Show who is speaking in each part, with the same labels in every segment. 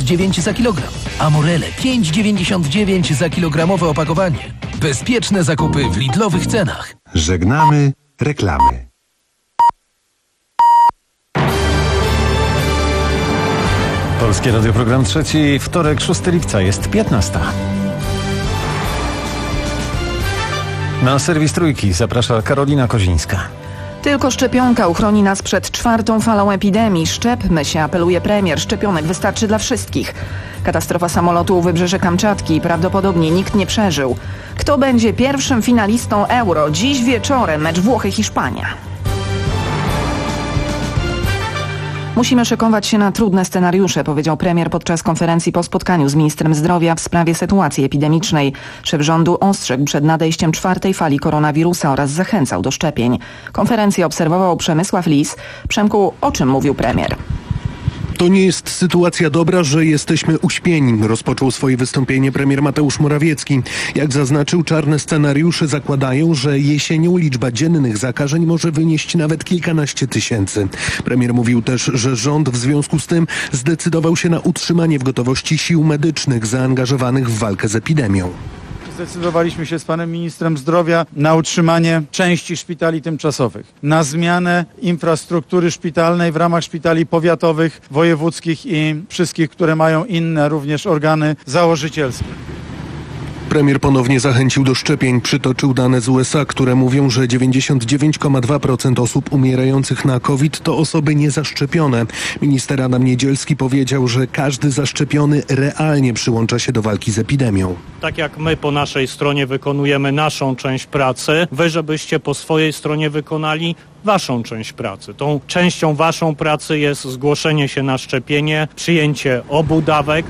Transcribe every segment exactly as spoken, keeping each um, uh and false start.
Speaker 1: dziewięć za kilogram. Amorele pięć dziewięćdziesiąt dziewięć za kilogramowe opakowanie. Bezpieczne zakupy w Lidlowych cenach.
Speaker 2: Żegnamy reklamy.
Speaker 3: Polskie Radio, program trzeci, wtorek, szóstego lipca, jest piętnasta. Na serwis Trójki zaprasza Karolina Kozińska.
Speaker 4: Tylko szczepionka uchroni nas przed czwartą falą epidemii. Szczepmy się, apeluje premier. Szczepionek wystarczy dla wszystkich. Katastrofa samolotu u wybrzeży Kamczatki. Prawdopodobnie nikt nie przeżył. Kto będzie pierwszym finalistą Euro? Dziś wieczorem mecz Włochy-Hiszpania. Musimy szykować się na trudne scenariusze, powiedział premier podczas konferencji po spotkaniu z ministrem zdrowia w sprawie sytuacji epidemicznej. Szef rządu ostrzegł przed nadejściem czwartej fali koronawirusa oraz zachęcał do szczepień. Konferencję obserwował Przemysław Lis. Przemku, o czym mówił premier?
Speaker 5: To nie jest sytuacja dobra, że jesteśmy uśpieni, rozpoczął swoje wystąpienie premier Mateusz Morawiecki. Jak zaznaczył, czarne scenariusze zakładają, że jesienią liczba dziennych zakażeń może wynieść nawet kilkanaście tysięcy. Premier mówił też, że rząd w związku z tym zdecydował się na utrzymanie w gotowości sił medycznych zaangażowanych w walkę z epidemią.
Speaker 6: Zdecydowaliśmy się z panem ministrem zdrowia na utrzymanie części szpitali tymczasowych, na zmianę infrastruktury szpitalnej w ramach szpitali powiatowych, wojewódzkich i wszystkich, które mają inne również organy założycielskie.
Speaker 5: Premier ponownie zachęcił do szczepień. Przytoczył dane z U S A, które mówią, że dziewięćdziesiąt dziewięć przecinek dwa procent osób umierających na COVID to osoby niezaszczepione. Minister Adam Niedzielski powiedział, że każdy zaszczepiony realnie przyłącza się do walki z epidemią.
Speaker 7: Tak jak my po naszej stronie wykonujemy naszą część pracy, wy żebyście po swojej stronie wykonali waszą część pracy. Tą częścią waszą pracy jest zgłoszenie się na szczepienie, przyjęcie obu dawek.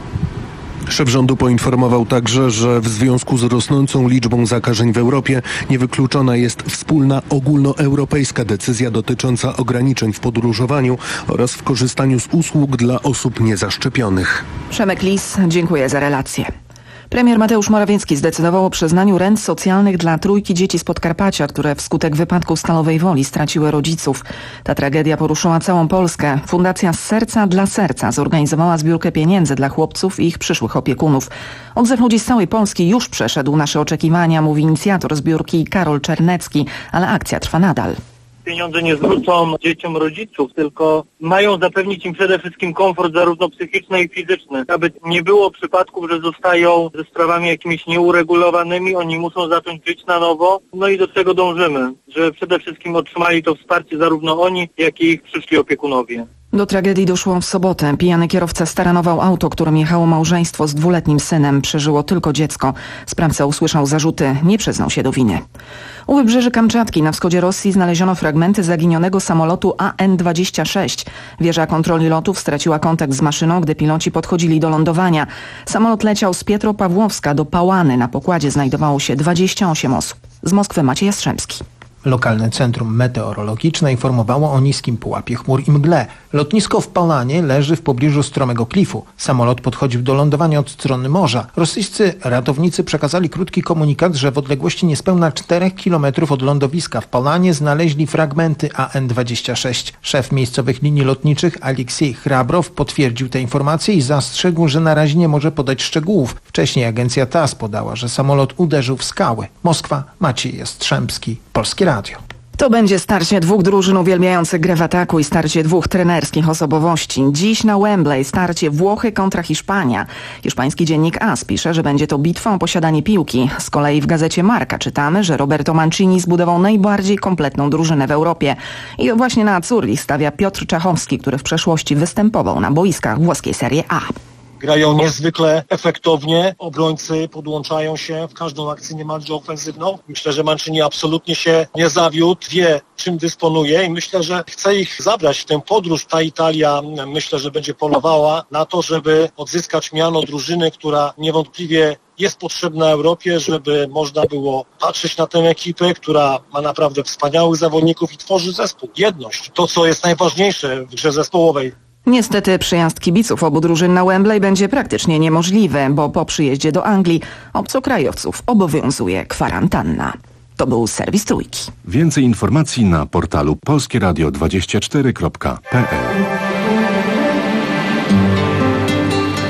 Speaker 5: Szef rządu poinformował także, że w związku z rosnącą liczbą zakażeń w Europie niewykluczona jest wspólna ogólnoeuropejska decyzja dotycząca ograniczeń w podróżowaniu oraz w korzystaniu z usług dla osób niezaszczepionych.
Speaker 4: Przemek Lis, dziękuję za relację. Premier Mateusz Morawiecki zdecydował o przyznaniu rent socjalnych dla trójki dzieci z Podkarpacia, które wskutek wypadku w Stalowej Woli straciły rodziców. Ta tragedia poruszyła całą Polskę. Fundacja Z Serca dla Serca zorganizowała zbiórkę pieniędzy dla chłopców i ich przyszłych opiekunów. Odzew ludzi z całej Polski już przeszedł nasze oczekiwania, mówi inicjator zbiórki Karol Czernecki, ale akcja trwa nadal.
Speaker 8: Pieniądze nie zwrócą dzieciom rodziców, tylko mają zapewnić im przede wszystkim komfort zarówno psychiczny i fizyczny. Aby nie było przypadków, że zostają ze sprawami jakimiś nieuregulowanymi, oni muszą zacząć żyć na nowo. No i do czego dążymy, że przede wszystkim otrzymali to wsparcie zarówno oni, jak i ich przyszli opiekunowie.
Speaker 4: Do tragedii doszło w sobotę. Pijany kierowca staranował auto, którym jechało małżeństwo z dwuletnim synem. Przeżyło tylko dziecko. Sprawca usłyszał zarzuty, nie przyznał się do winy. U wybrzeży Kamczatki na wschodzie Rosji znaleziono fragmenty zaginionego samolotu A N dwadzieścia sześć. Wieża kontroli lotów straciła kontakt z maszyną, gdy piloci podchodzili do lądowania. Samolot leciał z Pietropawłowska do Pałany. Na pokładzie znajdowało się dwadzieścia osiem osób. Z Moskwy Maciej Jastrzębski.
Speaker 9: Lokalne Centrum Meteorologiczne informowało o niskim pułapie chmur i mgle. Lotnisko w Pałanie leży w pobliżu stromego klifu. Samolot podchodził do lądowania od strony morza. Rosyjscy ratownicy przekazali krótki komunikat, że w odległości niespełna czterech kilometrów od lądowiska w Pałanie znaleźli fragmenty A N dwadzieścia sześć. Szef miejscowych linii lotniczych Aleksiej Hrabrow potwierdził te informacje i zastrzegł, że na razie nie może podać szczegółów. Wcześniej agencja T A S podała, że samolot uderzył w skały. Moskwa, Maciej Jastrzębski, Polskie Radio.
Speaker 4: To będzie starcie dwóch drużyn uwielbiających grę w ataku i starcie dwóch trenerskich osobowości. Dziś na Wembley starcie Włochy kontra Hiszpania. Hiszpański dziennik A S pisze, że będzie to bitwa o posiadanie piłki. Z kolei w gazecie Marca czytamy, że Roberto Mancini zbudował najbardziej kompletną drużynę w Europie. I właśnie na Azzurri stawia Piotr Czachowski, który w przeszłości występował na boiskach włoskiej Serie A.
Speaker 10: Grają niezwykle efektownie, obrońcy podłączają się w każdą akcję niemalże ofensywną. Myślę, że Mancini absolutnie się nie zawiódł, wie czym dysponuje i myślę, że chce ich zabrać w tę podróż. Ta Italia myślę, że będzie polowała na to, żeby odzyskać miano drużyny, która niewątpliwie jest potrzebna Europie, żeby można było patrzeć na tę ekipę, która ma naprawdę wspaniałych zawodników i tworzy zespół. Jedność, to co jest najważniejsze w grze zespołowej.
Speaker 4: Niestety przyjazd kibiców obu drużyn na Wembley będzie praktycznie niemożliwy, bo po przyjeździe do Anglii obcokrajowców obowiązuje kwarantanna. To był serwis Trójki.
Speaker 2: Więcej informacji na portalu polskie radio dwadzieścia cztery kropka p l.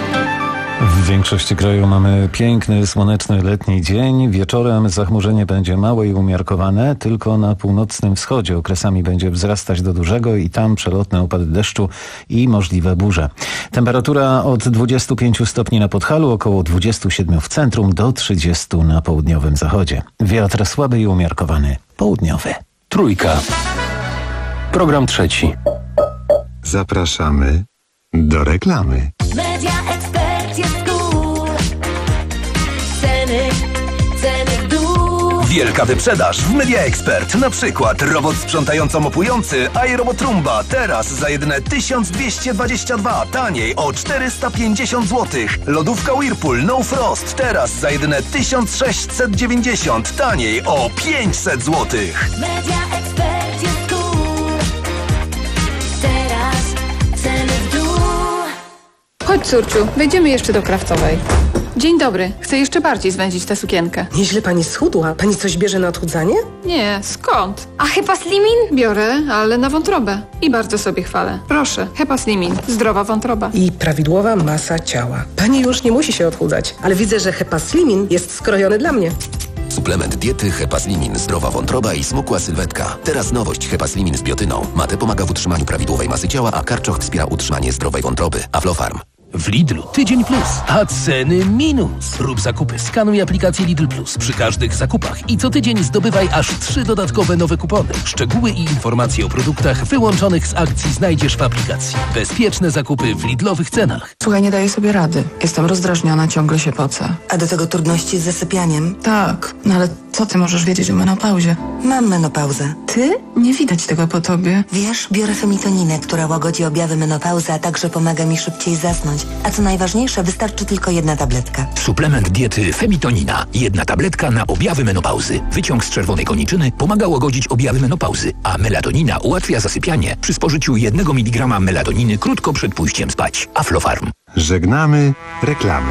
Speaker 3: W większości kraju mamy piękny, słoneczny letni dzień. Wieczorem zachmurzenie będzie małe i umiarkowane. Tylko na północnym wschodzie okresami będzie wzrastać do dużego i tam przelotne opady deszczu i możliwe burze. Temperatura od dwudziestu pięciu stopni na Podhalu, około dwudziestu siedmiu w centrum, do trzydziestu na południowym zachodzie. Wiatr słaby i umiarkowany, południowy.
Speaker 1: Trójka. Program trzeci.
Speaker 2: Zapraszamy do reklamy.
Speaker 11: Media Expert jest cool. Ceny, ceny w dół.
Speaker 12: Wielka wyprzedaż w Media Expert. Na przykład robot sprzątająco-mopujący iRobot Roomba teraz za jedyne tysiąc dwieście dwadzieścia dwa, taniej o czterysta pięćdziesiąt złotych. Lodówka Whirlpool No Frost teraz za jedyne tysiąc sześćset dziewięćdziesiąt, taniej o pięćset złotych.
Speaker 11: Media Expert jest cool. Teraz ceny w dół.
Speaker 13: Chodź, córciu, wejdziemy jeszcze do Kraftowej. Dzień dobry. Chcę jeszcze bardziej zwęzić tę sukienkę.
Speaker 14: Nieźle pani schudła. Pani coś bierze na odchudzanie?
Speaker 13: Nie, skąd?
Speaker 15: A Hepa Slimin?
Speaker 13: Biorę, ale na wątrobę. I bardzo sobie chwalę. Proszę, Hepa Slimin. Zdrowa wątroba.
Speaker 14: I prawidłowa masa ciała. Pani już nie musi się odchudzać, ale widzę, że Hepa Slimin jest skrojony dla mnie.
Speaker 16: Suplement diety Hepa Slimin, zdrowa wątroba i smukła sylwetka. Teraz nowość Hepa Slimin z biotyną. Mate pomaga w utrzymaniu prawidłowej masy ciała, a karczoch wspiera utrzymanie zdrowej wątroby. Aflofarm.
Speaker 1: W Lidlu tydzień plus, a ceny minus. Rób zakupy, skanuj aplikację Lidl Plus przy każdych zakupach i co tydzień zdobywaj aż trzy dodatkowe nowe kupony. Szczegóły i informacje o produktach wyłączonych z akcji znajdziesz w aplikacji. Bezpieczne zakupy w Lidlowych cenach.
Speaker 17: Słuchaj, nie daję sobie rady. Jestem rozdrażniona, ciągle się pocę.
Speaker 18: A do tego trudności z zasypianiem?
Speaker 17: Tak, no ale co ty możesz wiedzieć o menopauzie?
Speaker 18: Mam menopauzę.
Speaker 17: Ty? Nie widać tego po tobie.
Speaker 18: Wiesz, biorę femitoninę, która łagodzi objawy menopauzy, a także pomaga mi szybciej zasnąć. A co najważniejsze, wystarczy tylko jedna tabletka.
Speaker 19: Suplement diety Femitonina. Jedna tabletka na objawy menopauzy. Wyciąg z czerwonej koniczyny pomaga łagodzić objawy menopauzy, a melatonina ułatwia zasypianie przy spożyciu jednego miligrama melatoniny krótko przed pójściem spać. Aflofarm.
Speaker 2: Żegnamy reklamy.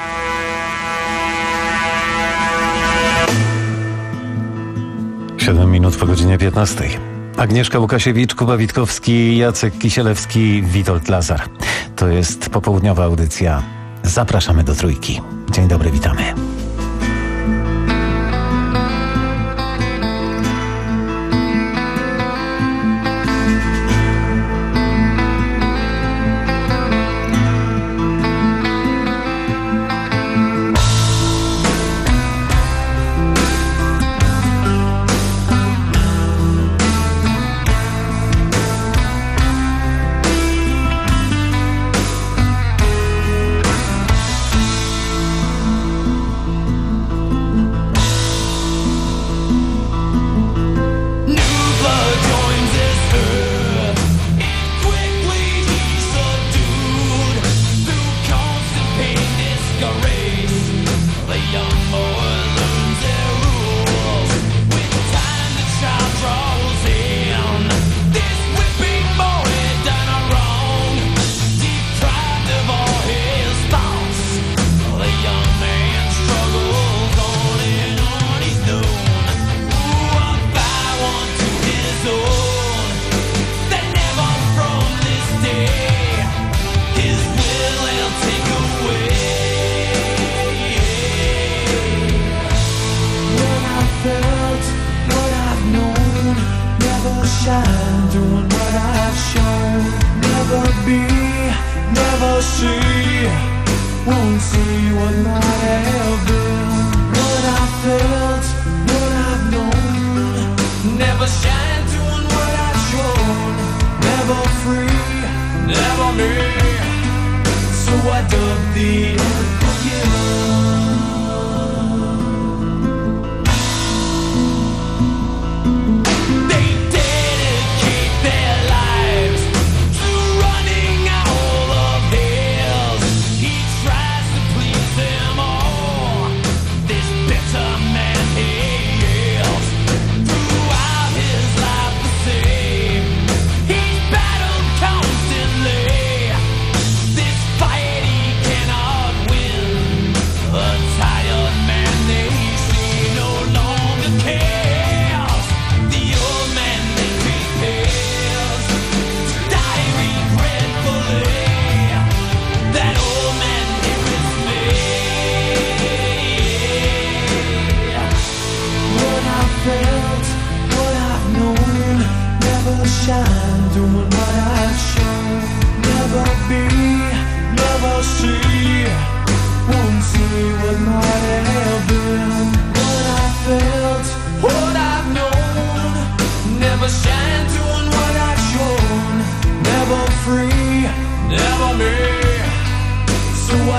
Speaker 3: Siedem minut po godzinie piętnastej. Agnieszka Łukasiewicz, Kuba Witkowski, Jacek Kisielewski, Witold Lazar. To jest popołudniowa audycja. Zapraszamy do Trójki. Dzień dobry, witamy.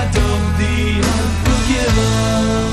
Speaker 11: I dub thee unforgiven.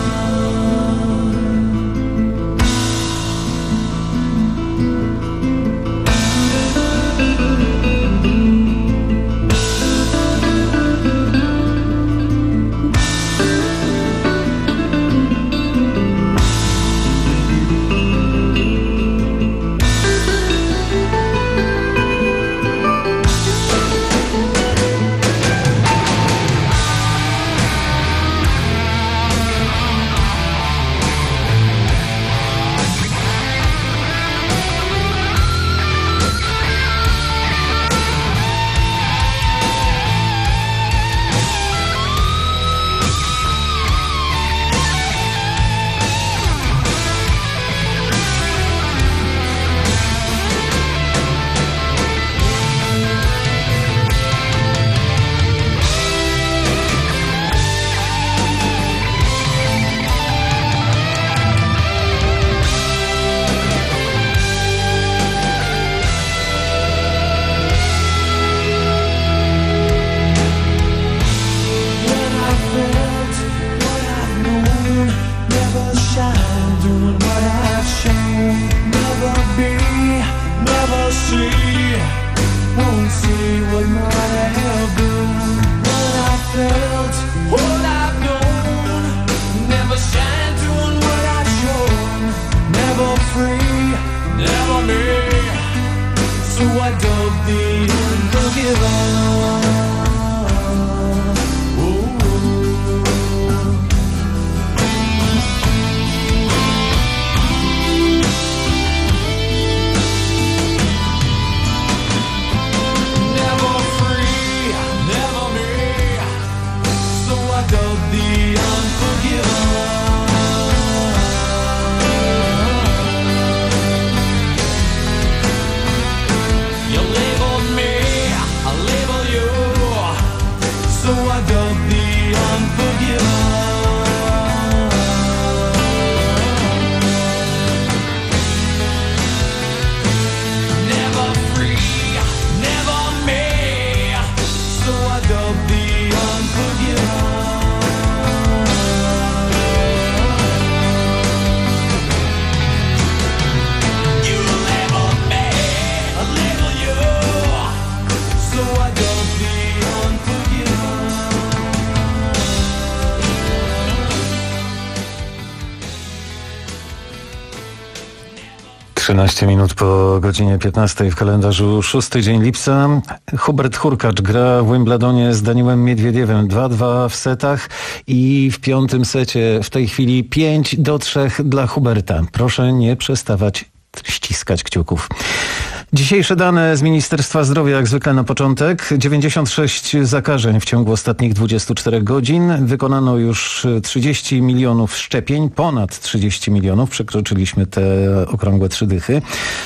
Speaker 3: trzynaście minut po godzinie piętnastej w kalendarzu szósty dzień lipca. Hubert Hurkacz gra w Wimbledonie z Danielem Miedwiediewem dwa dwa w setach i w piątym secie w tej chwili pięć do trzech dla Huberta. Proszę nie przestawać ściskać kciuków. Dzisiejsze dane z Ministerstwa Zdrowia, jak zwykle na początek. dziewięćdziesiąt sześć zakażeń w ciągu ostatnich dwudziestu czterech godzin. Wykonano już trzydzieści milionów szczepień, ponad trzydzieści milionów. Przekroczyliśmy te okrągłe trzy dychy,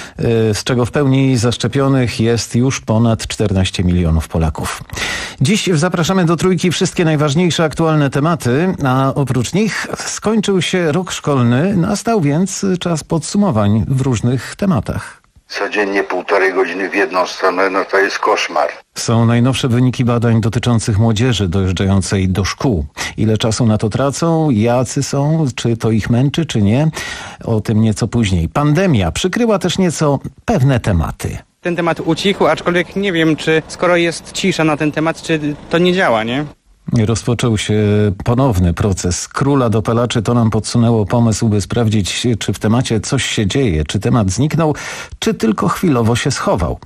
Speaker 3: z czego w pełni zaszczepionych jest już ponad czternaście milionów Polaków. Dziś zapraszamy do Trójki wszystkie najważniejsze aktualne tematy, a oprócz nich skończył się rok szkolny, nastał więc czas podsumowań w różnych tematach.
Speaker 15: Codziennie półtorej godziny w jedną stronę, no to jest koszmar.
Speaker 3: Są najnowsze wyniki badań dotyczących młodzieży dojeżdżającej do szkół. Ile czasu na to tracą, jacy są, czy to ich męczy, czy nie? O tym nieco później. Pandemia przykryła też nieco pewne tematy.
Speaker 20: Ten temat ucichł, aczkolwiek nie wiem, czy skoro jest cisza na ten temat, czy to nie działa, nie?
Speaker 3: Rozpoczął się ponowny proces króla dopalaczy. To nam podsunęło pomysł, by sprawdzić, czy w temacie coś się dzieje, czy temat zniknął, czy tylko chwilowo się schował.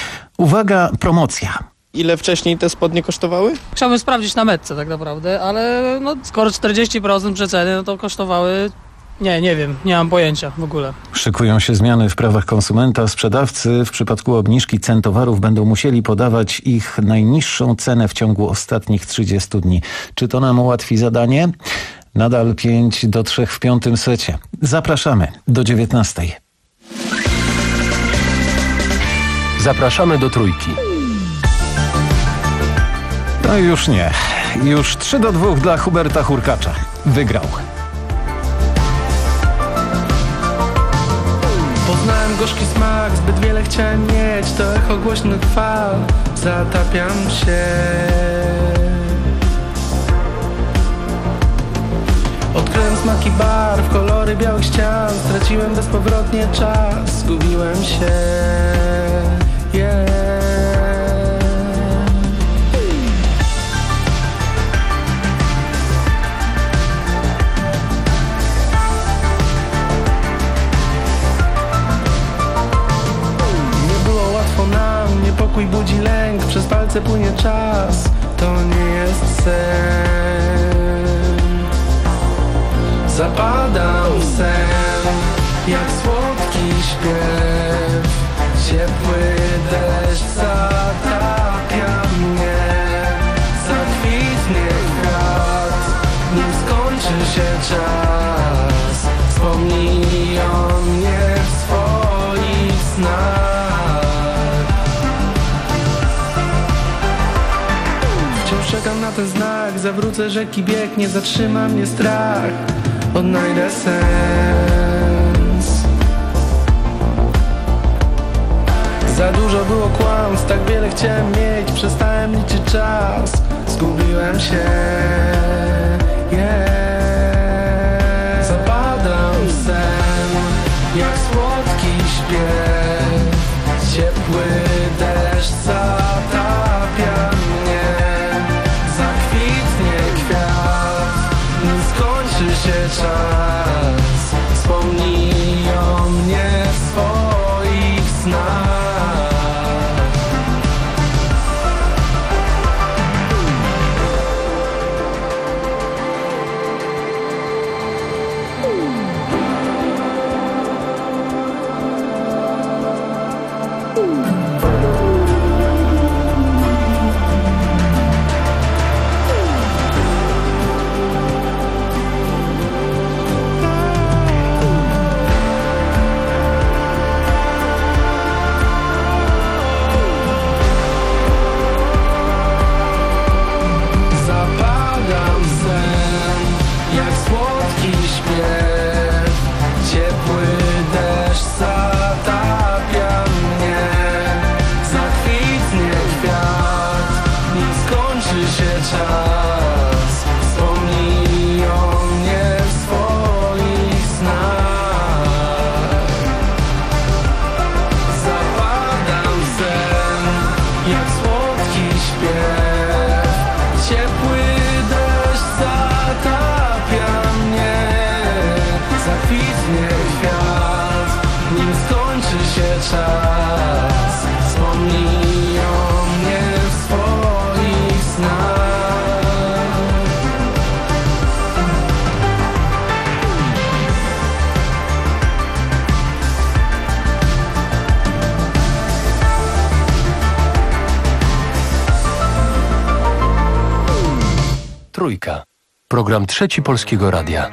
Speaker 3: Uwaga, promocja.
Speaker 21: Ile wcześniej te spodnie kosztowały?
Speaker 22: Chciałbym sprawdzić na metce tak naprawdę, ale no, skoro czterdzieści procent przeceny, no to kosztowały... Nie, nie wiem, nie mam pojęcia w ogóle.
Speaker 3: Szykują się zmiany w prawach konsumenta. Sprzedawcy w przypadku obniżki cen towarów będą musieli podawać ich najniższą cenę w ciągu ostatnich trzydziestu dni. Czy to nam ułatwi zadanie? Nadal pięć do trzech w piątym secie. Zapraszamy do dziewiętnastej.
Speaker 1: Zapraszamy do Trójki.
Speaker 3: No już nie. Już trzy do dwóch dla Huberta Hurkacza. Wygrał.
Speaker 11: Poznałem gorzki smak, zbyt wiele chciałem mieć. To echo głośnych fal, zatapiam się. niepowrotnie czas, zgubiłem się. Yeah. Niepokój budzi lęk, przez palce płynie czas. To nie jest sen. Zapadam w sen, jak słodki śpiew. Ciepły deszcz zatapia mnie. Zakwitnie kwiat, nim skończy się czas. Wspomnij o mnie w swoich snach. Czekam na ten znak, zawrócę rzeki bieg, nie zatrzyma mnie strach. Odnajdę sens. Za dużo było kłamstw, tak wiele chciałem mieć, przestałem liczyć czas. Zgubiłem się. Yeah. Zapadam w sen, jak słodki śpiew. Ciepły deszcz zatapia mnie. Skończy się czas. Wspomnij o mnie w swoich snach. Czas. Wspomnij o mnie w swoich snach.
Speaker 6: Trójka. Program Trzeci Polskiego Radia.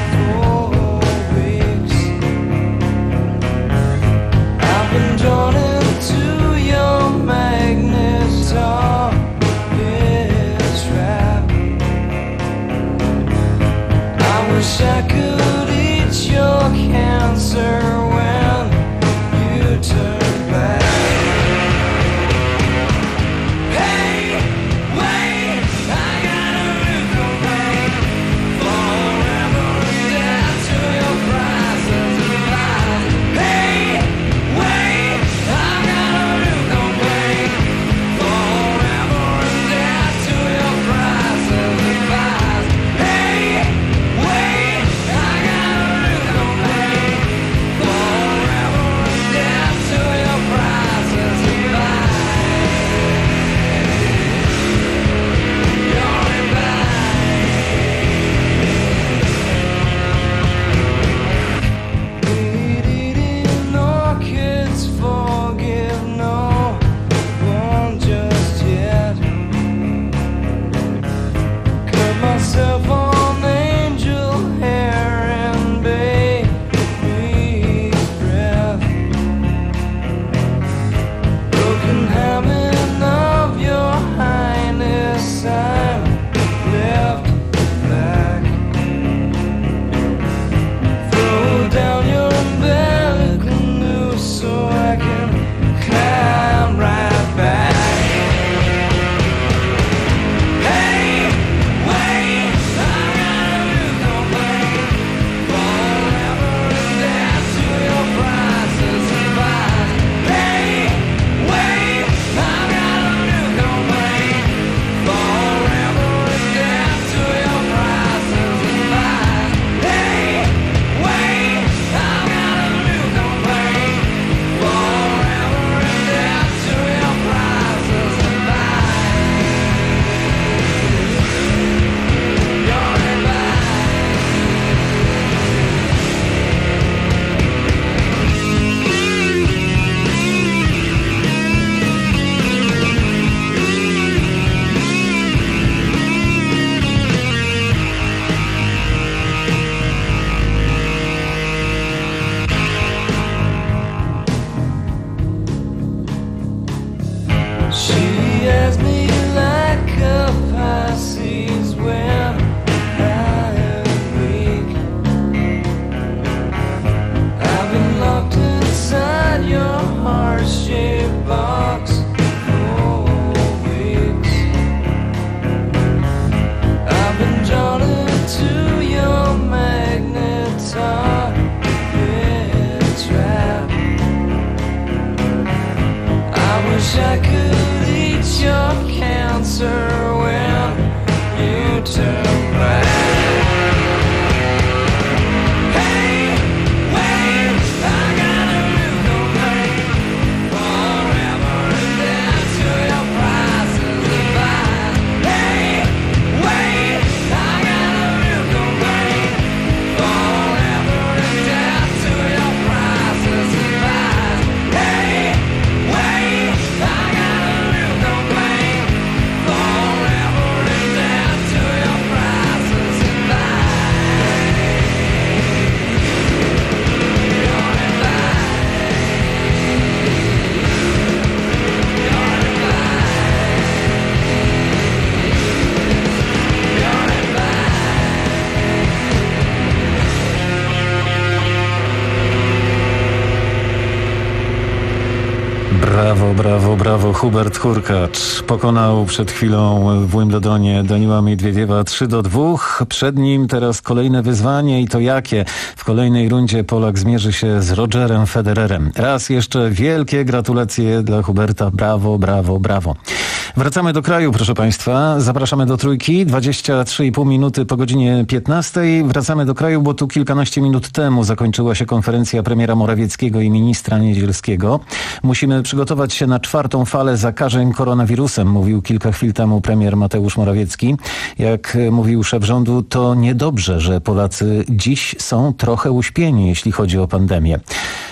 Speaker 7: Drawn in
Speaker 11: I could eat your cancer when you turn back. Hey, wait, I got a new domain. Forever and down to your prices of mine. Hey, wait, I got a new domain. Forever and down to your prices of mine. Hey, wait, I got a new domain. Forever and down to your prices of mine.
Speaker 3: Brawo, brawo, brawo. Hubert Hurkacz pokonał przed chwilą w Wimbledonie Daniila Miedwiediewa trzy do dwóch. Przed nim teraz kolejne wyzwanie i to jakie? W kolejnej rundzie Polak zmierzy się z Rogerem Federerem. Raz jeszcze wielkie gratulacje dla Huberta. Brawo, brawo, brawo. Wracamy do kraju, proszę Państwa. Zapraszamy do Trójki. dwadzieścia trzy i pół minuty po godzinie piętnastej. Wracamy do kraju, bo tu kilkanaście minut temu zakończyła się konferencja premiera Morawieckiego i ministra Niedzielskiego. Musimy przygotować się na czwartą falę zakażeń koronawirusem, mówił kilka chwil temu premier Mateusz Morawiecki. Jak mówił szef rządu, to niedobrze, że Polacy dziś są trochę uśpieni, jeśli chodzi o pandemię.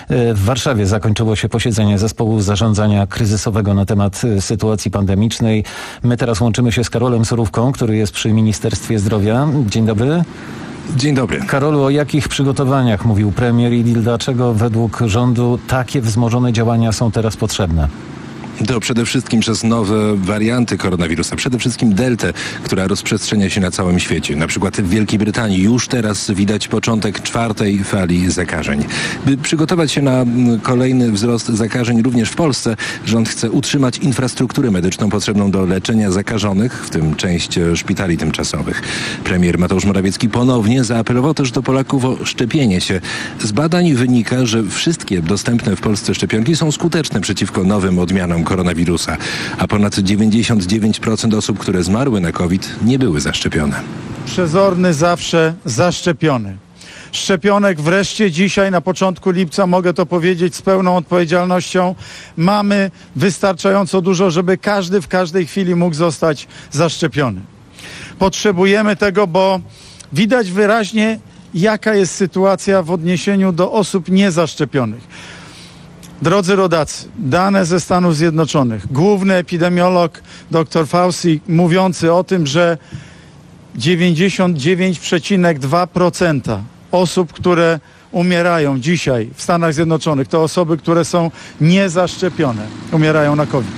Speaker 3: W Warszawie zakończyło się posiedzenie zespołu zarządzania kryzysowego na temat sytuacji pandemicznej. My teraz łączymy się z Karolem Surówką, który jest przy Ministerstwie Zdrowia. Dzień dobry.
Speaker 5: Dzień dobry.
Speaker 3: Karolu, o jakich przygotowaniach mówił premier i dlaczego według rządu takie wzmożone działania są teraz potrzebne?
Speaker 5: To przede wszystkim przez nowe warianty koronawirusa, przede wszystkim deltę, która rozprzestrzenia się na całym świecie. Na przykład w Wielkiej Brytanii już teraz widać początek czwartej fali zakażeń. By przygotować się na kolejny wzrost zakażeń również w Polsce, rząd chce utrzymać infrastrukturę medyczną potrzebną do leczenia zakażonych, w tym część szpitali tymczasowych. Premier Mateusz Morawiecki ponownie zaapelował też do Polaków o szczepienie się. Z badań wynika, że wszystkie dostępne w Polsce szczepionki są skuteczne przeciwko nowym odmianom koronawirusa, a ponad dziewięćdziesiąt dziewięć procent osób, które zmarły na COVID, nie były zaszczepione.
Speaker 7: Przezorny zawsze zaszczepiony. Szczepionek wreszcie dzisiaj na początku lipca, mogę to powiedzieć z pełną odpowiedzialnością, mamy wystarczająco dużo, żeby każdy w każdej chwili mógł zostać zaszczepiony. Potrzebujemy tego, bo widać wyraźnie, jaka jest sytuacja w odniesieniu do osób niezaszczepionych. Drodzy rodacy, dane ze Stanów Zjednoczonych, główny epidemiolog dr Fauci mówiący o tym, że dziewięćdziesiąt dziewięć przecinek dwa procent osób, które umierają dzisiaj w Stanach Zjednoczonych, to osoby, które są niezaszczepione, umierają na COVID.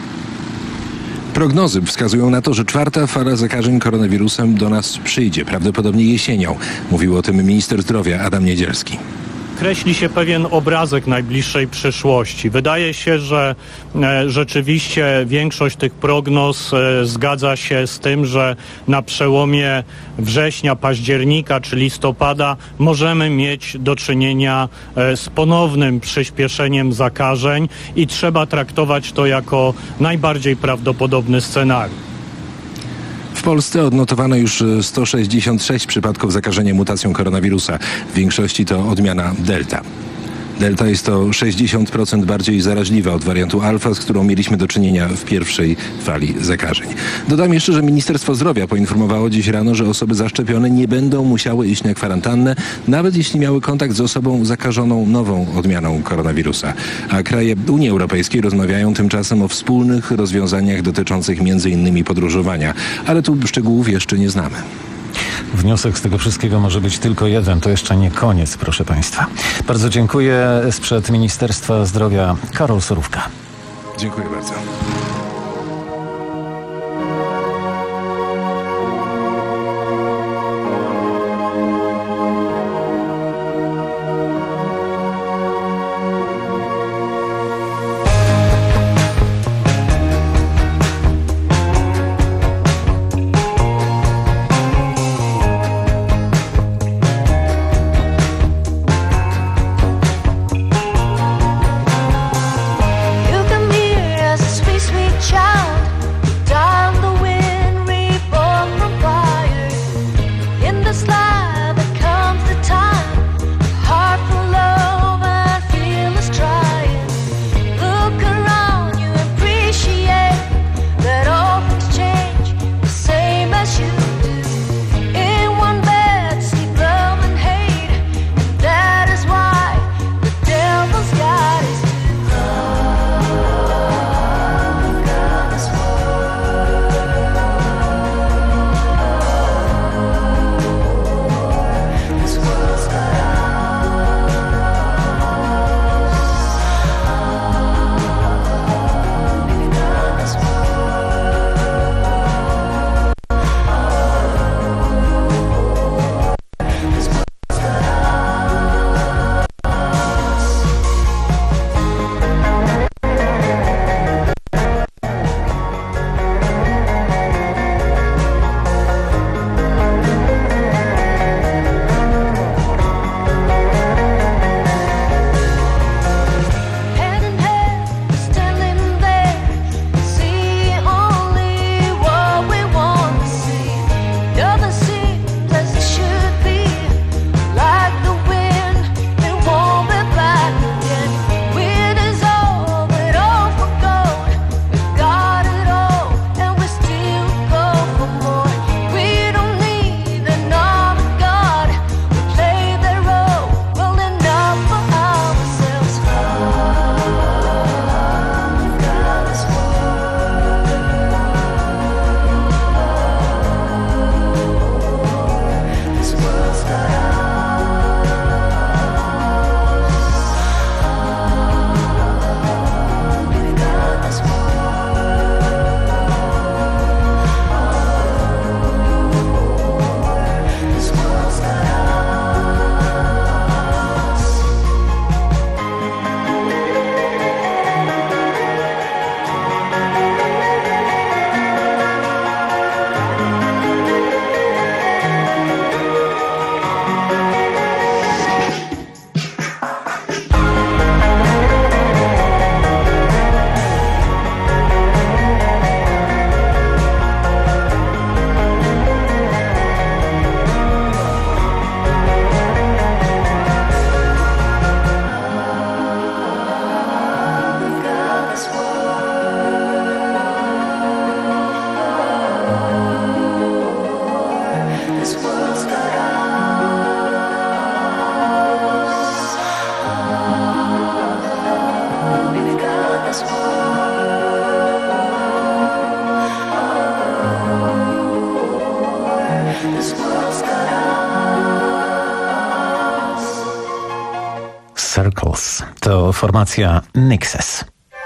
Speaker 5: Prognozy wskazują na to, że czwarta fala zakażeń koronawirusem do nas przyjdzie, prawdopodobnie jesienią. Mówił o tym minister zdrowia Adam Niedzielski.
Speaker 23: Kreśli się pewien obrazek najbliższej przyszłości. Wydaje się, że e, rzeczywiście większość tych prognoz e, zgadza się z tym, że na przełomie września, października czy listopada możemy mieć do czynienia e, z ponownym przyspieszeniem zakażeń i trzeba traktować to jako najbardziej prawdopodobny scenariusz.
Speaker 5: W Polsce odnotowano już sto sześćdziesiąt sześć przypadków zakażenia mutacją koronawirusa. W większości to odmiana Delta. Delta jest to sześćdziesiąt procent bardziej zaraźliwa od wariantu alfa, z którą mieliśmy do czynienia w pierwszej fali zakażeń. Dodam jeszcze, że Ministerstwo Zdrowia poinformowało dziś rano, że osoby zaszczepione nie będą musiały iść na kwarantannę, nawet jeśli miały kontakt z osobą zakażoną nową odmianą koronawirusa. A kraje Unii Europejskiej rozmawiają tymczasem o wspólnych rozwiązaniach dotyczących między innymi podróżowania, ale tu szczegółów jeszcze nie znamy.
Speaker 3: Wniosek z tego wszystkiego może być tylko jeden. To jeszcze nie koniec, proszę Państwa. Bardzo dziękuję. Sprzed Ministerstwa Zdrowia Karol Surówka.
Speaker 5: Dziękuję bardzo.
Speaker 11: You come here as
Speaker 3: Miracles. To formacja Nixes.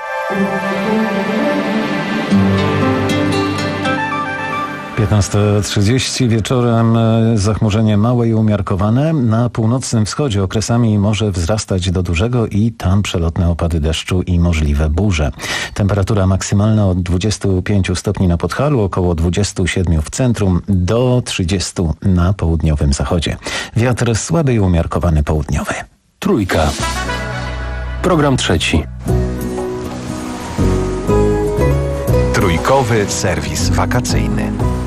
Speaker 3: piętnasta trzydzieści wieczorem zachmurzenie małe i umiarkowane. Na północnym wschodzie okresami może wzrastać do dużego i tam przelotne opady deszczu i możliwe burze. Temperatura maksymalna od dwudziestu pięciu stopni na Podhalu, około dwudziestu siedmiu w centrum, do trzydziestu na południowym zachodzie. Wiatr słaby i umiarkowany południowy.
Speaker 6: Trójka. Program trzeci.
Speaker 8: Trójkowy serwis wakacyjny.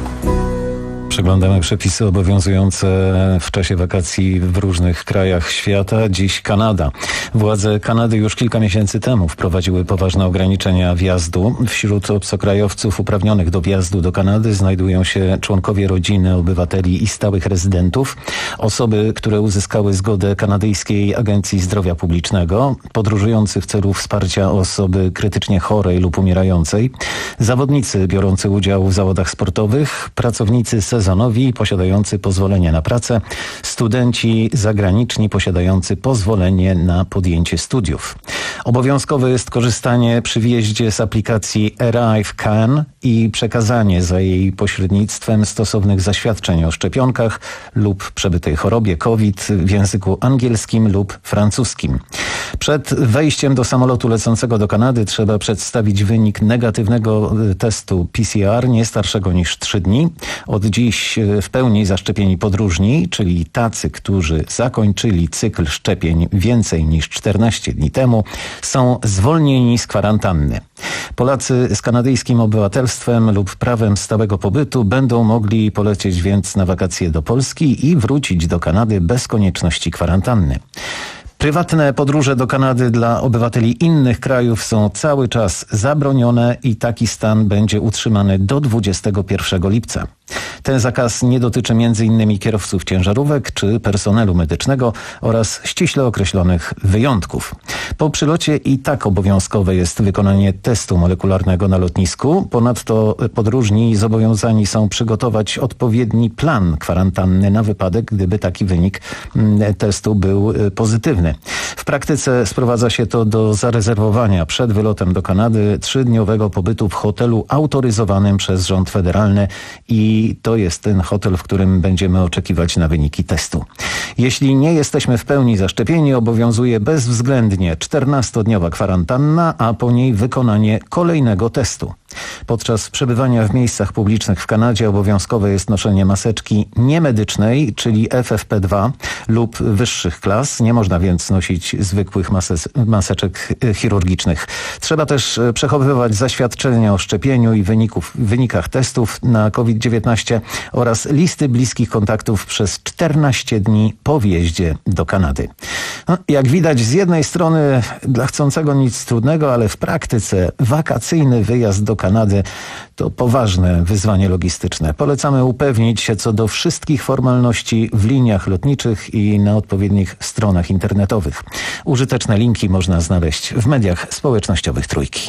Speaker 3: Przeglądamy przepisy obowiązujące w czasie wakacji w różnych krajach świata. Dziś Kanada. Władze Kanady już kilka miesięcy temu wprowadziły poważne ograniczenia wjazdu. Wśród obcokrajowców uprawnionych do wjazdu do Kanady znajdują się członkowie rodziny obywateli i stałych rezydentów, osoby, które uzyskały zgodę Kanadyjskiej Agencji Zdrowia Publicznego, podróżujący w celu wsparcia osoby krytycznie chorej lub umierającej, zawodnicy biorący udział w zawodach sportowych, pracownicy sezonowi posiadający pozwolenie na pracę, studenci zagraniczni posiadający pozwolenie na podjęcie studiów. Obowiązkowe jest korzystanie przy wjeździe z aplikacji Arrive Can i przekazanie za jej pośrednictwem stosownych zaświadczeń o szczepionkach lub przebytej chorobie COVID w języku angielskim lub francuskim. Przed wejściem do samolotu lecącego do Kanady trzeba przedstawić wynik negatywnego testu P C R nie starszego niż trzy dni. Od dziś w pełni zaszczepieni podróżni, czyli tacy, którzy zakończyli cykl szczepień więcej niż czternaście dni temu, są zwolnieni z kwarantanny. Polacy z kanadyjskim obywatelstwem lub prawem stałego pobytu będą mogli polecieć więc na wakacje do Polski i wrócić do Kanady bez konieczności kwarantanny. Prywatne podróże do Kanady dla obywateli innych krajów są cały czas zabronione i taki stan będzie utrzymany do dwudziestego pierwszego lipca. Ten zakaz nie dotyczy między innymi kierowców ciężarówek czy personelu medycznego oraz ściśle określonych wyjątków. Po przylocie i tak obowiązkowe jest wykonanie testu molekularnego na lotnisku. Ponadto podróżni zobowiązani są przygotować odpowiedni plan kwarantanny na wypadek, gdyby taki wynik testu był pozytywny. W praktyce sprowadza się to do zarezerwowania przed wylotem do Kanady trzydniowego pobytu w hotelu autoryzowanym przez rząd federalny i to jest ten hotel, w którym będziemy oczekiwać na wyniki testu. Jeśli nie jesteśmy w pełni zaszczepieni, obowiązuje bezwzględnie czternastodniowa kwarantanna, a po niej wykonanie kolejnego testu. Podczas przebywania w miejscach publicznych w Kanadzie obowiązkowe jest noszenie maseczki niemedycznej, czyli F F P dwa lub wyższych klas. Nie można więc nosić zwykłych mases- maseczek chirurgicznych. Trzeba też przechowywać zaświadczenia o szczepieniu i wyników, wynikach testów na COVID dziewiętnaście oraz listy bliskich kontaktów przez czternaście dni po wjeździe do Kanady. No, jak widać, z jednej strony dla chcącego nic trudnego, ale w praktyce wakacyjny wyjazd do Kanady to poważne wyzwanie logistyczne. Polecamy upewnić się co do wszystkich formalności w liniach lotniczych i na odpowiednich stronach internetowych. Użyteczne linki można znaleźć w mediach społecznościowych Trójki.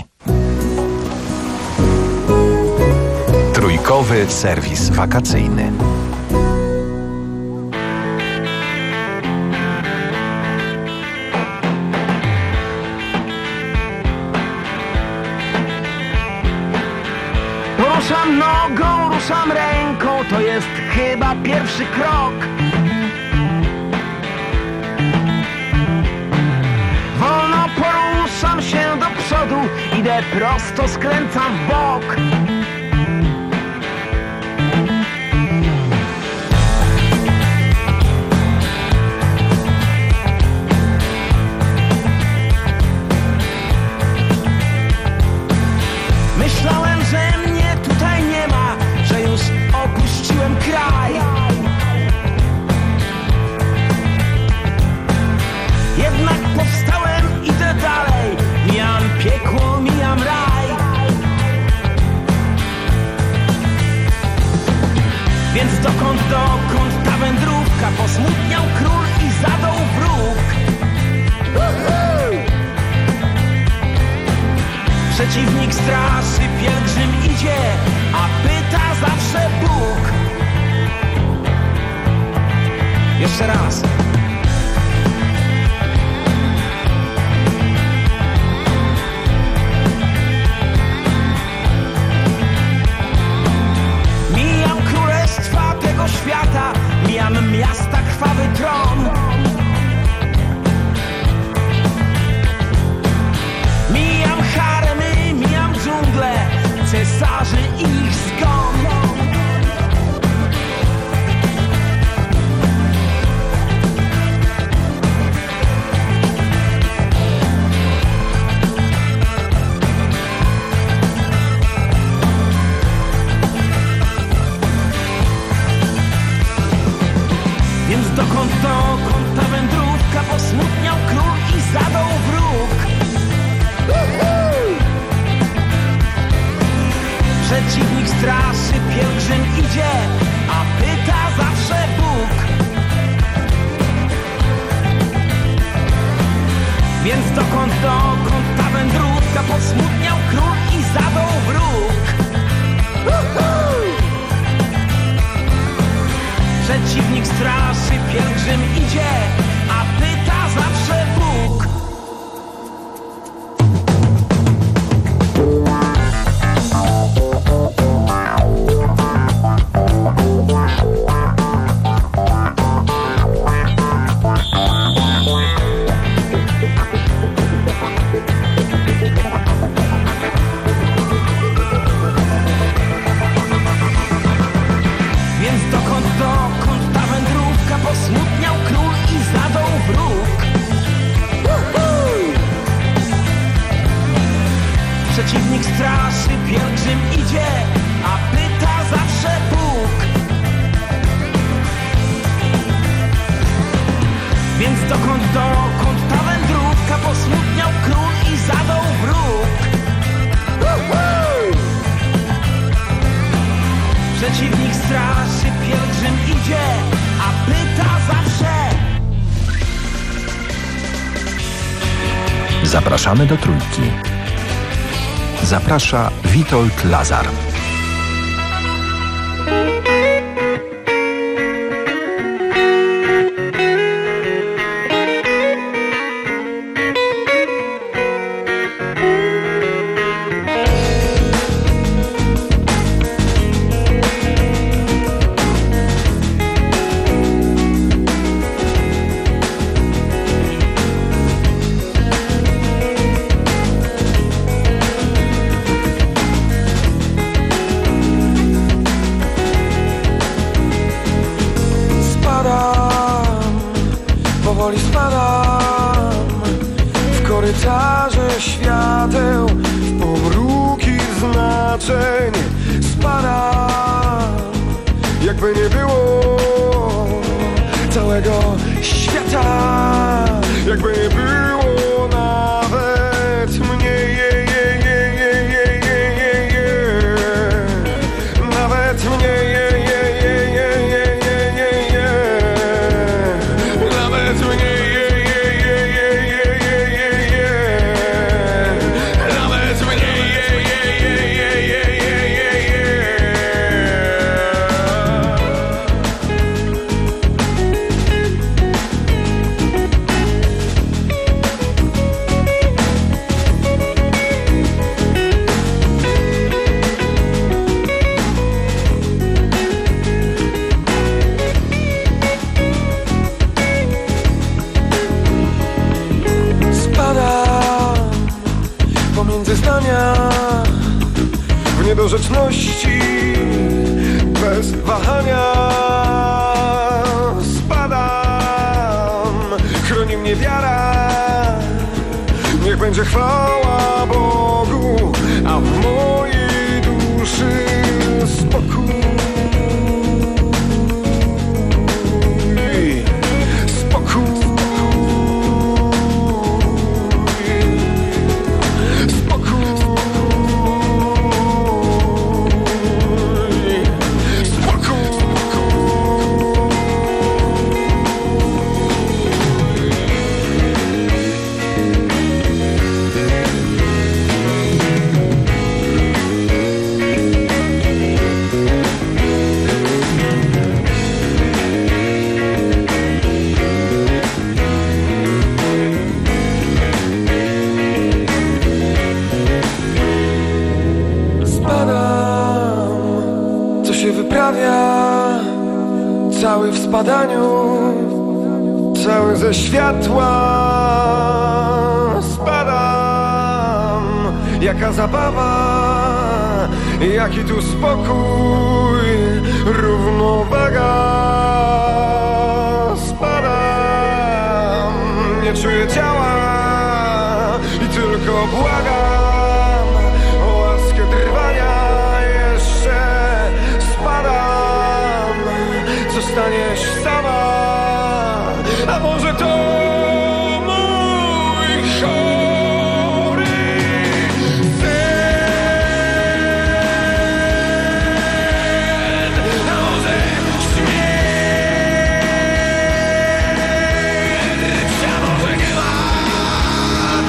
Speaker 8: Trójkowy serwis wakacyjny.
Speaker 9: Ruszam nogą, ruszam ręką, to jest chyba pierwszy krok. Wolno poruszam się do przodu, idę prosto, skręcam w bok. Myślałem, że mnie tutaj nie ma, że już opuściłem kraj. Jednak powstałem, idę dalej, mijam piekło, mijam raj. Więc dokąd, dokąd ta wędrówka? Posmutniał król i zadał wróg. Przeciwnik straszy, pielgrzym idzie, a pyta zawsze Bóg. Jeszcze raz. Więc dokąd, dokąd ta wędrówka, posmutniał król i zadał wróg. Uhu! Przeciwnik straszy, pielgrzym idzie, a pyta zawsze Bóg. Więc dokąd, dokąd ta wędrówka, posmutniał król i zadał wróg. Uhu! Przeciwnik straszy, pielgrzym idzie, a pyta zawsze Bóg. Więc dokąd, dokąd ta wędrówka, posmutniał król i zadał wróg. Uhu! Przeciwnik straszy, pielgrzym idzie, a pyta zawsze.
Speaker 8: Zapraszamy do Trójki. Zaprasza Witold Lazar.
Speaker 11: Powoli spadam w korytarze świateł, w pomruki znaczeń. Spadam, jakby nie było całego świata, jakby nie było nawet mnie. Je, je, je, je, je, je, je, je. Nawet mnie. Je, je, je, je, je, je, je, je. Nawet mnie. Je, je, je, je, je, je, je, je. Nawet mnie. Je, je, je, je, je, je, je, je. Spadam pomiędzy zdania w niedorzeczności bez wahania. Spadam, chroni mnie wiara. Niech będzie chwała Bogu, a w mojej duszy spokój. Spokój. Cały w spadaniu, cały ze światła. Spadam, jaka zabawa, jaki tu spokój, równowaga. Spadam, nie czuję ciała i tylko błagam o łaskę trwania jeszcze. Spadam, zostaniesz sama, a może to mój chory sen, a może śmierć, a może nie ma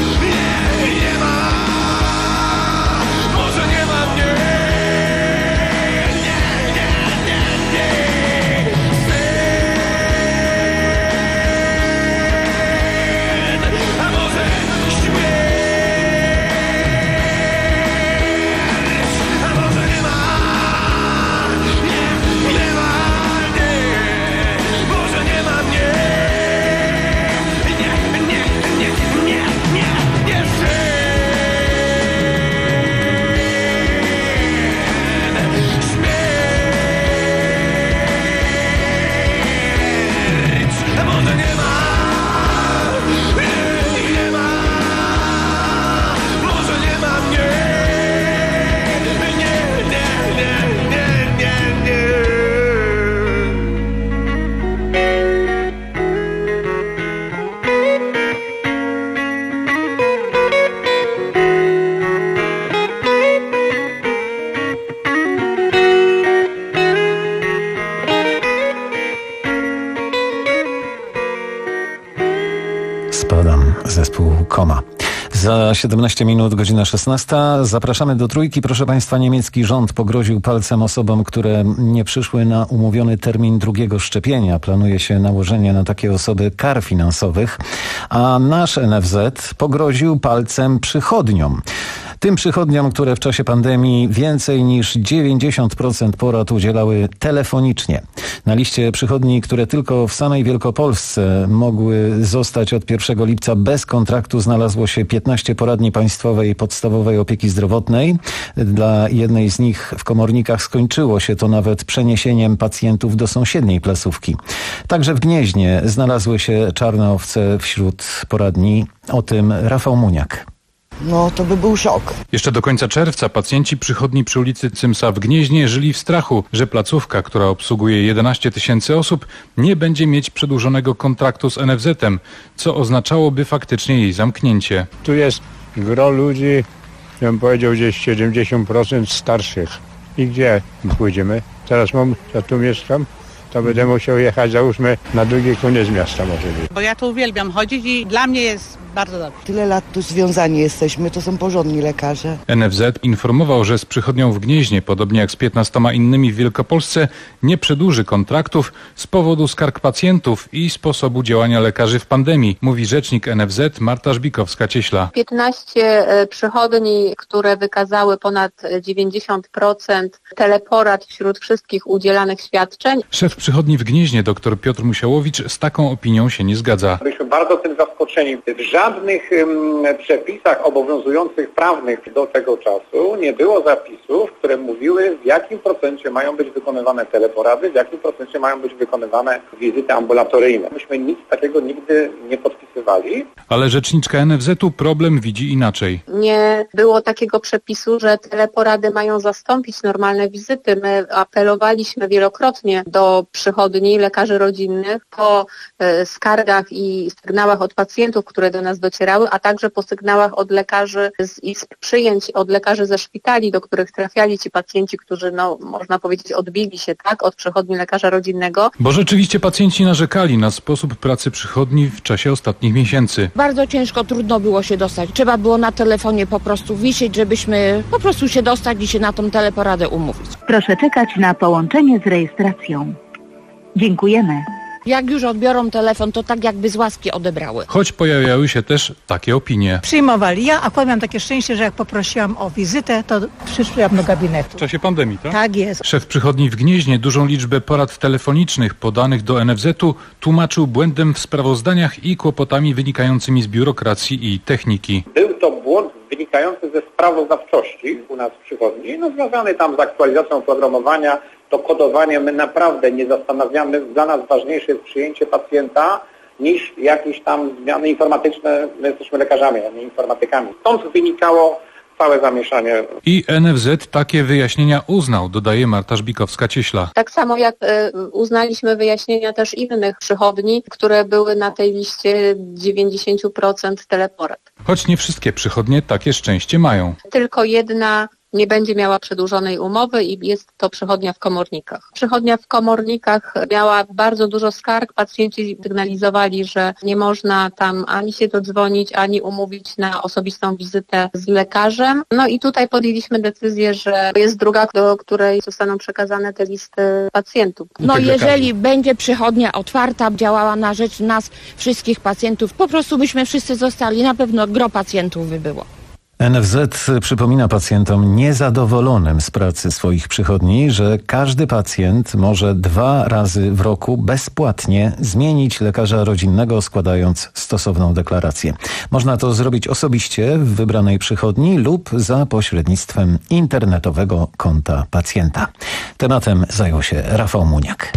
Speaker 3: Za siedemnaście minut, godzina szesnasta. Zapraszamy do Trójki. Proszę Państwa, niemiecki rząd pogroził palcem osobom, które nie przyszły na umówiony termin drugiego szczepienia. Planuje się nałożenie na takie osoby kar finansowych, a nasz N F Z pogroził palcem przychodniom. Tym przychodniom, które w czasie pandemii więcej niż dziewięćdziesiąt procent porad udzielały telefonicznie. Na liście przychodni, które tylko w samej Wielkopolsce mogły zostać od pierwszego lipca bez kontraktu, znalazło się piętnaście poradni państwowej podstawowej opieki zdrowotnej. Dla jednej z nich w Komornikach skończyło się to nawet przeniesieniem pacjentów do sąsiedniej placówki. Także w Gnieźnie znalazły się czarne owce wśród poradni. O tym Rafał Muniak.
Speaker 4: No to by był szok.
Speaker 10: Jeszcze do końca czerwca pacjenci przychodni przy ulicy Cymsa w Gnieźnie żyli w strachu, że placówka, która obsługuje jedenaście tysięcy osób, nie będzie mieć przedłużonego kontraktu z N F Z-em, co oznaczałoby faktycznie jej zamknięcie.
Speaker 12: Tu jest gro ludzi, ja bym powiedział gdzieś siedemdziesiąt procent starszych. I gdzie pójdziemy? Teraz mam, ja tu mieszkam, to będę musiał jechać, załóżmy, na drugi koniec miasta może być.
Speaker 24: Bo ja tu uwielbiam chodzić i dla mnie jest bardzo dobrze.
Speaker 4: Tyle lat tu związani jesteśmy, to są porządni lekarze.
Speaker 10: N F Z informował, że z przychodnią w Gnieźnie, podobnie jak z piętnastoma innymi w Wielkopolsce, nie przedłuży kontraktów z powodu skarg pacjentów i sposobu działania lekarzy w pandemii, mówi rzecznik N F Z Marta Żbikowska-Cieśla.
Speaker 25: piętnaście przychodni, które wykazały ponad dziewięćdziesiąt procent teleporad wśród wszystkich udzielanych świadczeń.
Speaker 10: Szef przychodni w Gnieźnie, dr Piotr Musiałowicz, z taką opinią się nie zgadza.
Speaker 26: Byliśmy bardzo tym zaskoczeni. W żadnych um, przepisach obowiązujących prawnych do tego czasu nie było zapisów, które mówiły, w jakim procencie mają być wykonywane teleporady, w jakim procencie mają być wykonywane wizyty ambulatoryjne. Myśmy nic takiego nigdy nie podpisywali.
Speaker 10: Ale rzeczniczka N F Z-u problem widzi inaczej.
Speaker 25: Nie było takiego przepisu, że teleporady mają zastąpić normalne wizyty. My apelowaliśmy wielokrotnie do przychodni lekarzy rodzinnych po e, skargach i sygnałach od pacjentów, które do nas docierały, a także po sygnałach od lekarzy z izb przyjęć, od lekarzy ze szpitali, do których trafiali ci pacjenci, którzy, no, można powiedzieć, odbili się, tak, od przychodni lekarza rodzinnego.
Speaker 10: Bo rzeczywiście pacjenci narzekali na sposób pracy przychodni w czasie ostatnich miesięcy.
Speaker 27: Bardzo ciężko, trudno było się dostać. Trzeba było na telefonie po prostu wisieć, żebyśmy po prostu się dostać i się na tą teleporadę umówić.
Speaker 28: Proszę czekać na połączenie z rejestracją. Dziękujemy.
Speaker 27: Jak już odbiorą telefon, to tak jakby z łaski odebrały.
Speaker 10: Choć pojawiały się też takie opinie.
Speaker 29: Przyjmowali. Ja akurat miałam takie szczęście, że jak poprosiłam o wizytę, to przyszłam do gabinetu.
Speaker 10: W czasie pandemii, tak?
Speaker 29: Tak jest.
Speaker 10: Szef przychodni w Gnieźnie dużą liczbę porad telefonicznych podanych do N F Z-u tłumaczył błędem w sprawozdaniach i kłopotami wynikającymi z biurokracji i techniki.
Speaker 26: Był to błąd wynikający ze sprawozdawczości u nas w przychodni, no związany tam z aktualizacją oprogramowania. To kodowanie my naprawdę nie zastanawiamy. Dla nas ważniejsze jest przyjęcie pacjenta niż jakieś tam zmiany informatyczne. My jesteśmy lekarzami, a nie informatykami. Stąd wynikało całe zamieszanie.
Speaker 10: I N F Z takie wyjaśnienia uznał, dodaje Marta Żbikowska-Cieśla.
Speaker 25: Tak samo jak y, uznaliśmy wyjaśnienia też innych przychodni, które były na tej liście dziewięćdziesiąt procent teleporad.
Speaker 10: Choć nie wszystkie przychodnie takie szczęście mają.
Speaker 25: Tylko jedna nie będzie miała przedłużonej umowy i jest to przychodnia w Komornikach. Przychodnia w Komornikach miała bardzo dużo skarg. Pacjenci sygnalizowali, że nie można tam ani się dodzwonić, ani umówić na osobistą wizytę z lekarzem. No i tutaj podjęliśmy decyzję, że jest druga, do której zostaną przekazane te listy pacjentów.
Speaker 27: No jeżeli będzie przychodnia otwarta, działała na rzecz nas, wszystkich pacjentów, po prostu byśmy wszyscy zostali, na pewno gro pacjentów by było.
Speaker 3: N F Z przypomina pacjentom niezadowolonym z pracy swoich przychodni, że każdy pacjent może dwa razy w roku bezpłatnie zmienić lekarza rodzinnego, składając stosowną deklarację. Można to zrobić osobiście w wybranej przychodni lub za pośrednictwem internetowego konta pacjenta. Tematem zajął się Rafał Muniak.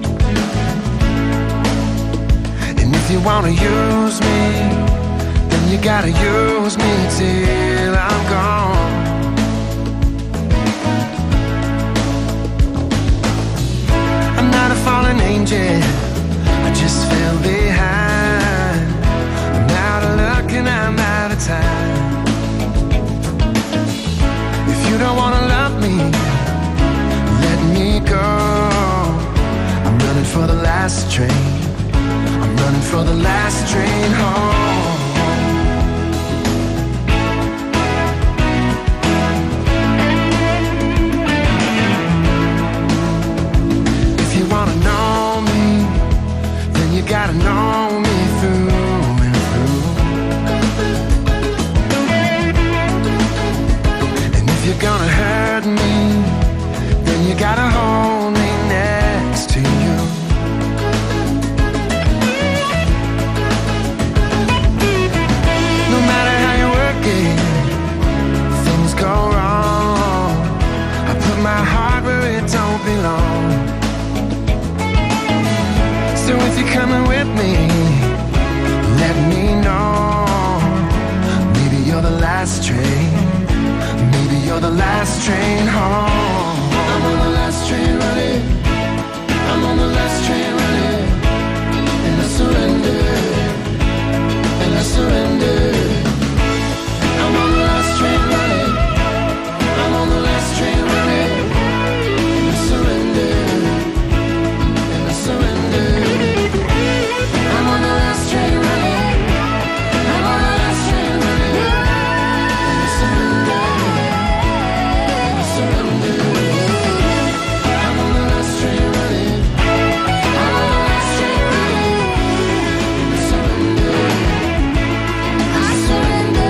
Speaker 11: Wanna use me, then you gotta use me till I'm gone. I'm not a fallen angel, I just fell behind. I'm out of luck and I'm out of time. If you don't wanna love me, let me go. I'm running for the last train. I'm running for the last train home. If you wanna know me, then you gotta know me through and through. And if you're gonna hurt me, then you gotta hold me next to you. No matter how you work it, things go wrong. I put my heart where it don't belong. So if you're coming with me, let me know. Maybe you're the last train. Maybe you're the last train home. I'm on the last train running. I'm on the last train running. And I surrender. And I surrender. I'm on the last train running. I'm on the last train running. And I surrender. And I surrender. I'm on the last train running. I'm on the last train running. And I surrender. And I surrender. I'm on the last train running. I'm on the last train running. And I surrender. I surrender.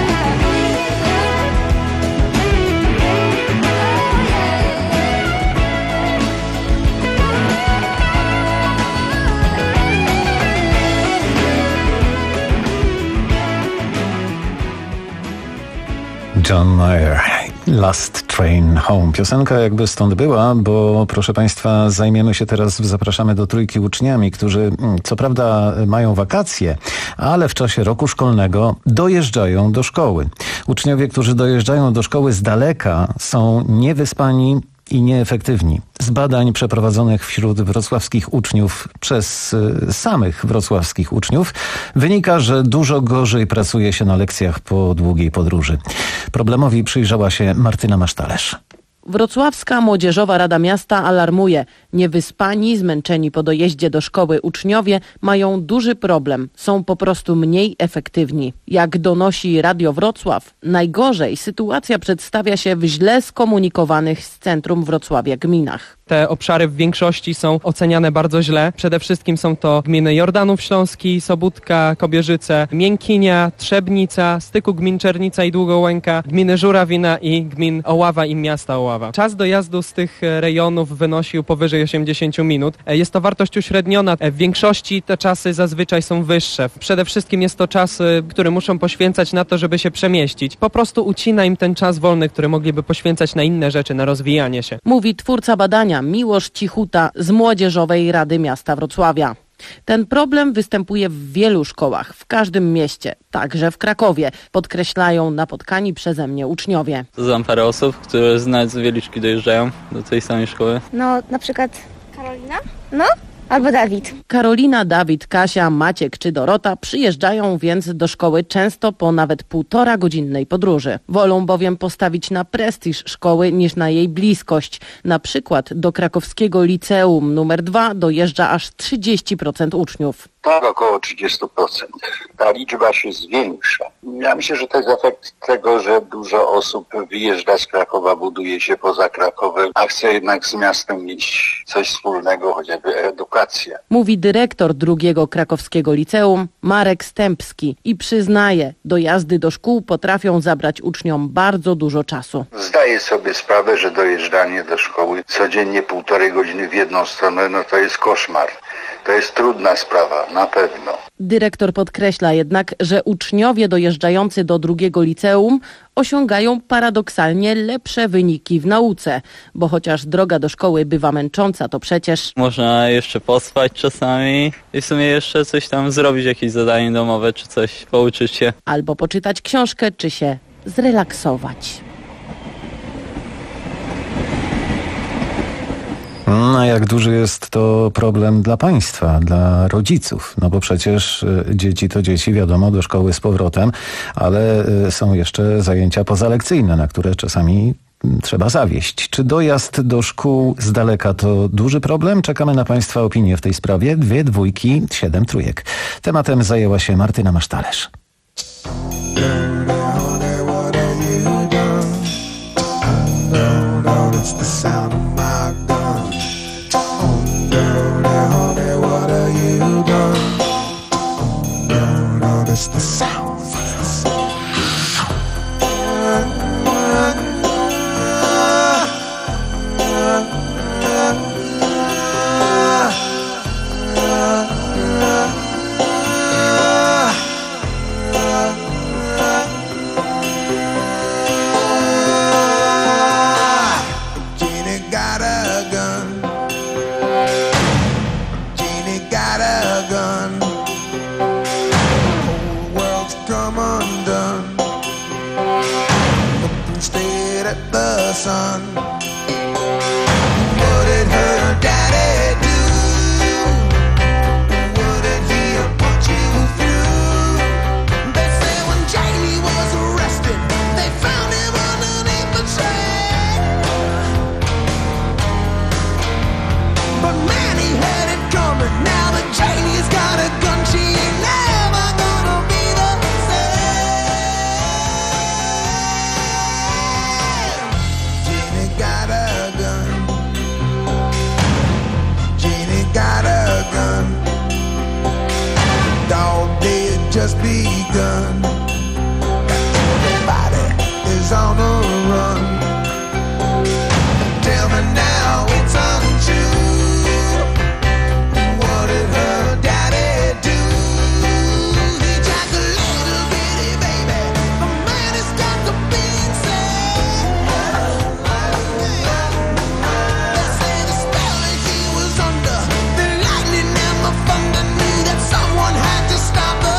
Speaker 3: John Mayer, Last Train Home. Piosenka jakby stąd była, bo proszę Państwa, zajmiemy się teraz, zapraszamy do Trójki uczniami, którzy co prawda mają wakacje, ale w czasie roku szkolnego dojeżdżają do szkoły. Uczniowie, którzy dojeżdżają do szkoły z daleka, są niewyspani i nieefektywni. Z badań przeprowadzonych wśród wrocławskich uczniów przez y, samych wrocławskich uczniów wynika, że dużo gorzej pracuje się na lekcjach po długiej podróży. Problemowi przyjrzała się Martyna Masztalerz.
Speaker 2: Wrocławska Młodzieżowa Rada Miasta alarmuje. Niewyspani, zmęczeni po dojeździe do szkoły uczniowie mają duży problem. Są po prostu mniej efektywni. Jak donosi Radio Wrocław, najgorzej sytuacja przedstawia się w źle skomunikowanych z centrum Wrocławia gminach.
Speaker 13: Te obszary w większości są oceniane bardzo źle. Przede wszystkim są to gminy Jordanów Śląski, Sobótka, Kobierzyce, Miękinia, Trzebnica, styku gmin Czernica i Długołęka, gminy Żurawina i gmin Oława i miasta Oława. Czas dojazdu z tych rejonów wynosił powyżej osiemdziesiąt minut. Jest to wartość uśredniona. W większości te czasy zazwyczaj są wyższe. Przede wszystkim jest to czas, który muszą poświęcać na to, żeby się przemieścić. Po prostu ucina im ten czas wolny, który mogliby poświęcać na inne rzeczy, na rozwijanie się.
Speaker 2: Mówi twórca badania Miłosz Cichuta z Młodzieżowej Rady Miasta Wrocławia. Ten problem występuje w wielu szkołach, w każdym mieście, także w Krakowie, podkreślają napotkani przeze mnie uczniowie.
Speaker 14: Znam parę osób, które z nawet z Wieliczki dojeżdżają do tej samej szkoły.
Speaker 15: No, na przykład Karolina? No? Albo Dawid.
Speaker 2: Karolina, Dawid, Kasia, Maciek czy Dorota przyjeżdżają więc do szkoły często po nawet półtora godzinnej podróży. Wolą bowiem postawić na prestiż szkoły niż na jej bliskość. Na przykład do krakowskiego liceum numer dwa dojeżdża aż trzydzieści procent uczniów.
Speaker 16: Tak, około trzydzieści procent. Ta liczba się zwiększa. Ja myślę, że to jest efekt tego, że dużo osób wyjeżdża z Krakowa, buduje się poza Krakowem, a chce jednak z miastem mieć coś wspólnego, chociażby edukację.
Speaker 2: Mówi dyrektor drugiego krakowskiego liceum Marek Stępski i przyznaje, dojazdy do szkół potrafią zabrać uczniom bardzo dużo czasu.
Speaker 16: Zdaję sobie sprawę, że dojeżdżanie do szkoły codziennie półtorej godziny w jedną stronę, no to jest koszmar. to jest trudna sprawa, na pewno.
Speaker 2: Dyrektor podkreśla jednak, że uczniowie dojeżdżający do drugiego liceum osiągają paradoksalnie lepsze wyniki w nauce, bo chociaż droga do szkoły bywa męcząca, to przecież
Speaker 14: Można jeszcze pospać czasami i w sumie jeszcze coś tam zrobić, jakieś zadanie domowe czy coś, pouczyć się.
Speaker 2: albo poczytać książkę, czy się zrelaksować.
Speaker 3: No, jak duży jest to problem dla państwa, dla rodziców? No bo przecież y, dzieci to dzieci, wiadomo, do szkoły z powrotem, ale y, są jeszcze zajęcia pozalekcyjne, na które czasami y, trzeba zawieść. Czy dojazd do szkół z daleka to duży problem? Czekamy na państwa opinię w tej sprawie. Dwie dwójki, siedem trójek. Tematem zajęła się Martyna Masztalerz.
Speaker 11: Just begun. Everybody is on the run. Tell me now it's untrue. What did her daddy do? He jacked a little bitty baby. The man has got the big say. They say the spell that he was under, the lightning and the thunder knew that someone had to stop the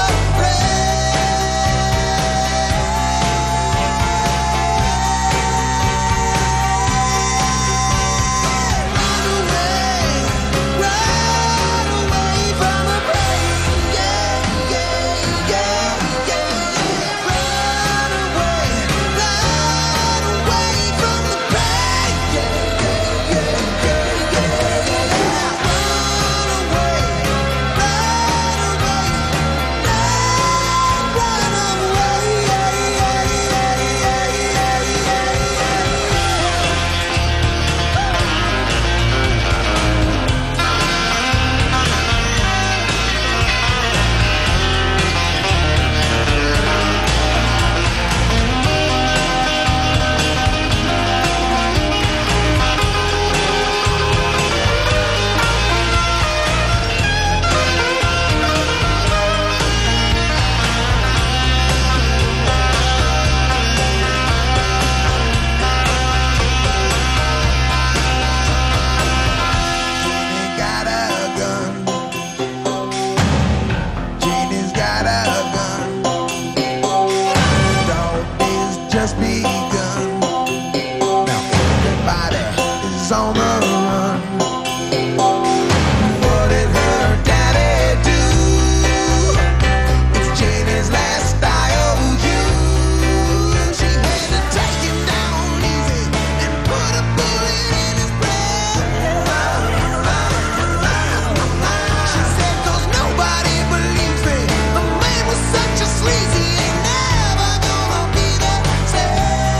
Speaker 11: Sleazy ain't never gonna be the same.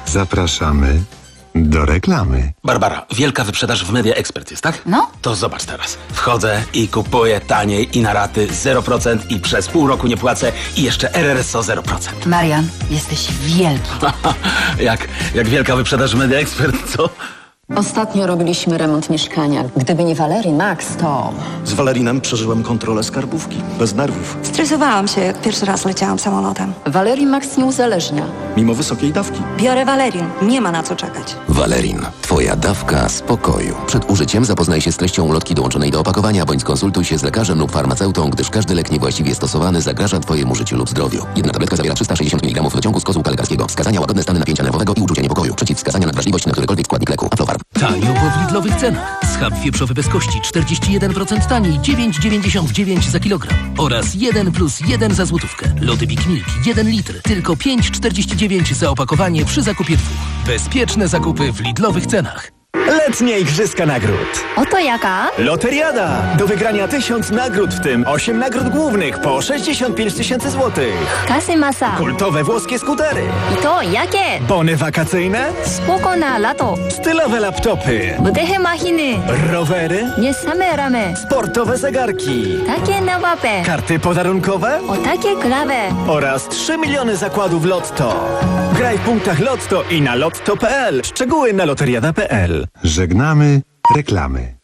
Speaker 1: Zapraszamy do reklamy.
Speaker 7: Barbara, wielka wyprzedaż w Media Expert jest, tak?
Speaker 17: No.
Speaker 7: To zobacz teraz. Wchodzę i kupuję taniej i na raty zero procent i przez pół roku nie płacę i jeszcze R R S O zero procent.
Speaker 17: Marian, jesteś wielki.
Speaker 7: jak, jak wielka wyprzedaż w Media Expert, co?
Speaker 17: Ostatnio robiliśmy remont mieszkania. Gdyby nie Valerii Max, to...
Speaker 18: Z Valerinem przeżyłem kontrolę skarbówki. Bez nerwów.
Speaker 17: Stresowałam się, jak pierwszy raz leciałam samolotem. Valerii Max nie uzależnia.
Speaker 18: Mimo wysokiej dawki.
Speaker 17: Biorę Valerin. Nie ma na co czekać.
Speaker 19: Valerin. Twoja dawka spokoju. Przed użyciem zapoznaj się z treścią ulotki dołączonej do opakowania, bądź skonsultuj się z lekarzem lub farmaceutą, gdyż każdy lek niewłaściwie stosowany zagraża Twojemu życiu lub zdrowiu. Jedna tabletka zawiera trzysta sześćdziesiąt miligramów rociągu z kozłka lekarskiego. Wskazania: łagodne stany napięcia nerwowego i uczucia niepokoju. Przeciwwskazania: nadwrażliwość na którykolwiek składnik leku. Aflofarm.
Speaker 20: Tanio, bo w Lidlowych cenach. Schab wieprzowy bez kości czterdzieści jeden procent taniej, dziewięć dziewięćdziesiąt dziewięć za kilogram. Oraz jeden plus jeden za złotówkę. Lody Big Milk jeden litr, tylko pięć czterdzieści dziewięć za opakowanie przy zakupie dwóch. Bezpieczne zakupy w Lidlowych cenach.
Speaker 21: Letnie Igrzyska Nagród.
Speaker 15: Oto jaka?
Speaker 21: Loteriada. Do wygrania tysiąc nagród, w tym osiem nagród głównych po sześćdziesiąt pięć tysięcy złotych.
Speaker 15: Kasy masa.
Speaker 21: Kultowe włoskie skutery.
Speaker 15: I to jakie?
Speaker 21: Bony wakacyjne.
Speaker 15: Spoko na lato.
Speaker 21: Stylowe laptopy.
Speaker 15: Budychy machiny.
Speaker 21: Rowery.
Speaker 15: Nie same ramy.
Speaker 21: Sportowe zegarki.
Speaker 15: Takie na łapę.
Speaker 21: Karty podarunkowe.
Speaker 15: O takie klawe.
Speaker 21: Oraz trzy miliony zakładów Lotto. Graj w punktach Lotto i na lotto kropka p l. Szczegóły na loteriada kropka p l.
Speaker 1: Żegnamy reklamy.